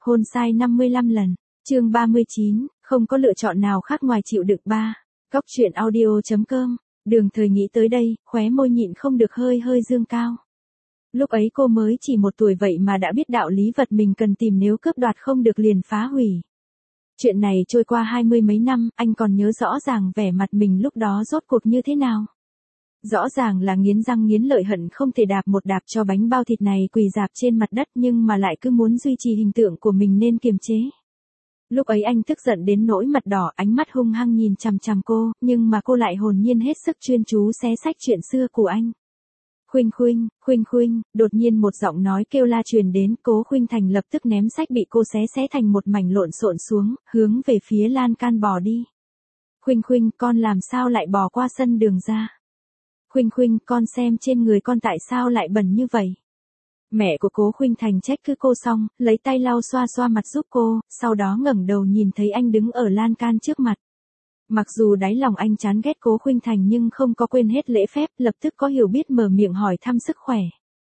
Hôn sai 55 lần. Chương 39, không có lựa chọn nào khác ngoài chịu đựng ba. Góc truyện audio.com. Đường Thời nghĩ tới đây, khóe môi nhịn không được hơi hơi dương cao. Lúc ấy cô mới chỉ 1 tuổi vậy mà đã biết đạo lý vật mình cần tìm, nếu cướp đoạt không được liền phá hủy. Chuyện này trôi qua 20 mấy năm, anh còn nhớ rõ ràng vẻ mặt mình lúc đó rốt cuộc như thế nào. Rõ ràng là nghiến răng nghiến lợi hận không thể đạp một đạp cho bánh bao thịt này quỳ rạp trên mặt đất, nhưng mà lại cứ muốn duy trì hình tượng của mình nên kiềm chế. Lúc ấy anh tức giận đến nỗi mặt đỏ, ánh mắt hung hăng nhìn chằm chằm cô, nhưng mà cô lại hồn nhiên hết sức chuyên chú xé sách chuyện xưa của anh. Khuynh Khuynh, Khuynh Khuynh, đột nhiên một giọng nói kêu la truyền đến, Cố Khuynh Thành lập tức ném sách bị cô xé thành một mảnh lộn xộn xuống, hướng về phía lan can bò đi. Khuynh Khuynh, con làm sao lại bò qua sân đường ra? Khuynh Khuynh, con xem trên người con tại sao lại bẩn như vậy? Mẹ của Cố Khuynh Thành trách cứ cô xong, lấy tay lau xoa xoa mặt giúp cô, sau đó ngẩng đầu nhìn thấy anh đứng ở lan can trước mặt. Mặc dù đáy lòng anh chán ghét Cố Khuynh Thành nhưng không có quên hết lễ phép, lập tức có hiểu biết mở miệng hỏi thăm sức khỏe.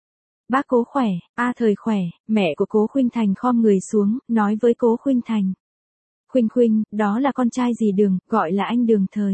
Bác Cố khỏe, Thời khỏe. Mẹ của Cố Khuynh Thành khom người xuống, nói với Cố Khuynh Thành. Khuynh Khuynh, đó là con trai dì Đường, gọi là anh Đường Thời.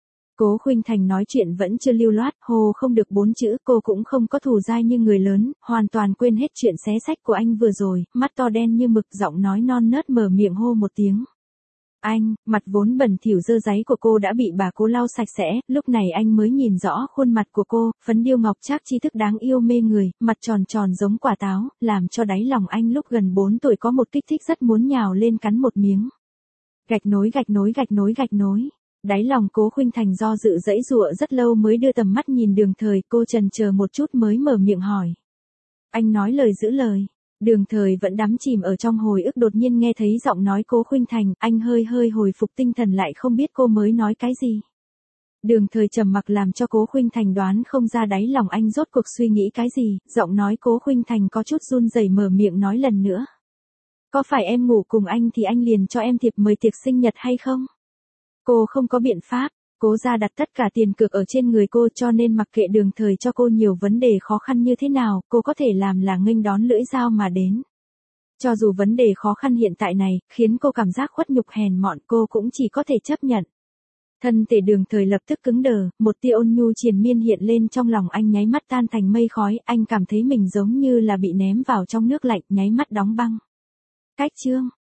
Cố Khuynh Thành nói chuyện vẫn chưa lưu loát, hồ không được 4 chữ, cô cũng không có thù dai như người lớn, hoàn toàn quên hết chuyện xé sách của anh vừa rồi, mắt to đen như mực, giọng nói non nớt mở miệng hô một tiếng. Anh, mặt vốn bẩn thỉu dơ dáy của cô đã bị bà Cố lau sạch sẽ, lúc này anh mới nhìn rõ khuôn mặt của cô, phấn điêu ngọc trác tri thức đáng yêu mê người, mặt tròn tròn giống quả táo, làm cho đáy lòng anh lúc gần 4 tuổi có một kích thích rất muốn nhào lên cắn một miếng. Gạch nối gạch nối gạch nối gạch nối. Đáy lòng Cố Khuynh Thành do dự dãy dụa rất lâu mới đưa tầm mắt nhìn Đường Thời, cô chần chờ một chút mới mở miệng hỏi. Anh nói lời giữ lời. Đường Thời vẫn đắm chìm ở trong hồi ức, đột nhiên nghe thấy giọng nói Cố Khuynh Thành, anh hơi hơi hồi phục tinh thần lại không biết cô mới nói cái gì. Đường Thời trầm mặc làm cho Cố Khuynh Thành đoán không ra đáy lòng anh rốt cuộc suy nghĩ cái gì, giọng nói Cố Khuynh Thành có chút run rẩy mở miệng nói lần nữa. Có phải em ngủ cùng anh thì anh liền cho em thiệp mời tiệc sinh nhật hay không? Cô không có biện pháp, Cố gia đặt tất cả tiền cược ở trên người cô, cho nên mặc kệ Đường Thời cho cô nhiều vấn đề khó khăn như thế nào, cô có thể làm là nghênh đón lưỡi dao mà đến. Cho dù vấn đề khó khăn hiện tại này, khiến cô cảm giác khuất nhục hèn mọn, cô cũng chỉ có thể chấp nhận. Thân thể Đường Thời lập tức cứng đờ, một tia ôn nhu triền miên hiện lên trong lòng anh, nháy mắt tan thành mây khói, anh cảm thấy mình giống như là bị ném vào trong nước lạnh, nháy mắt đóng băng. Cách chương.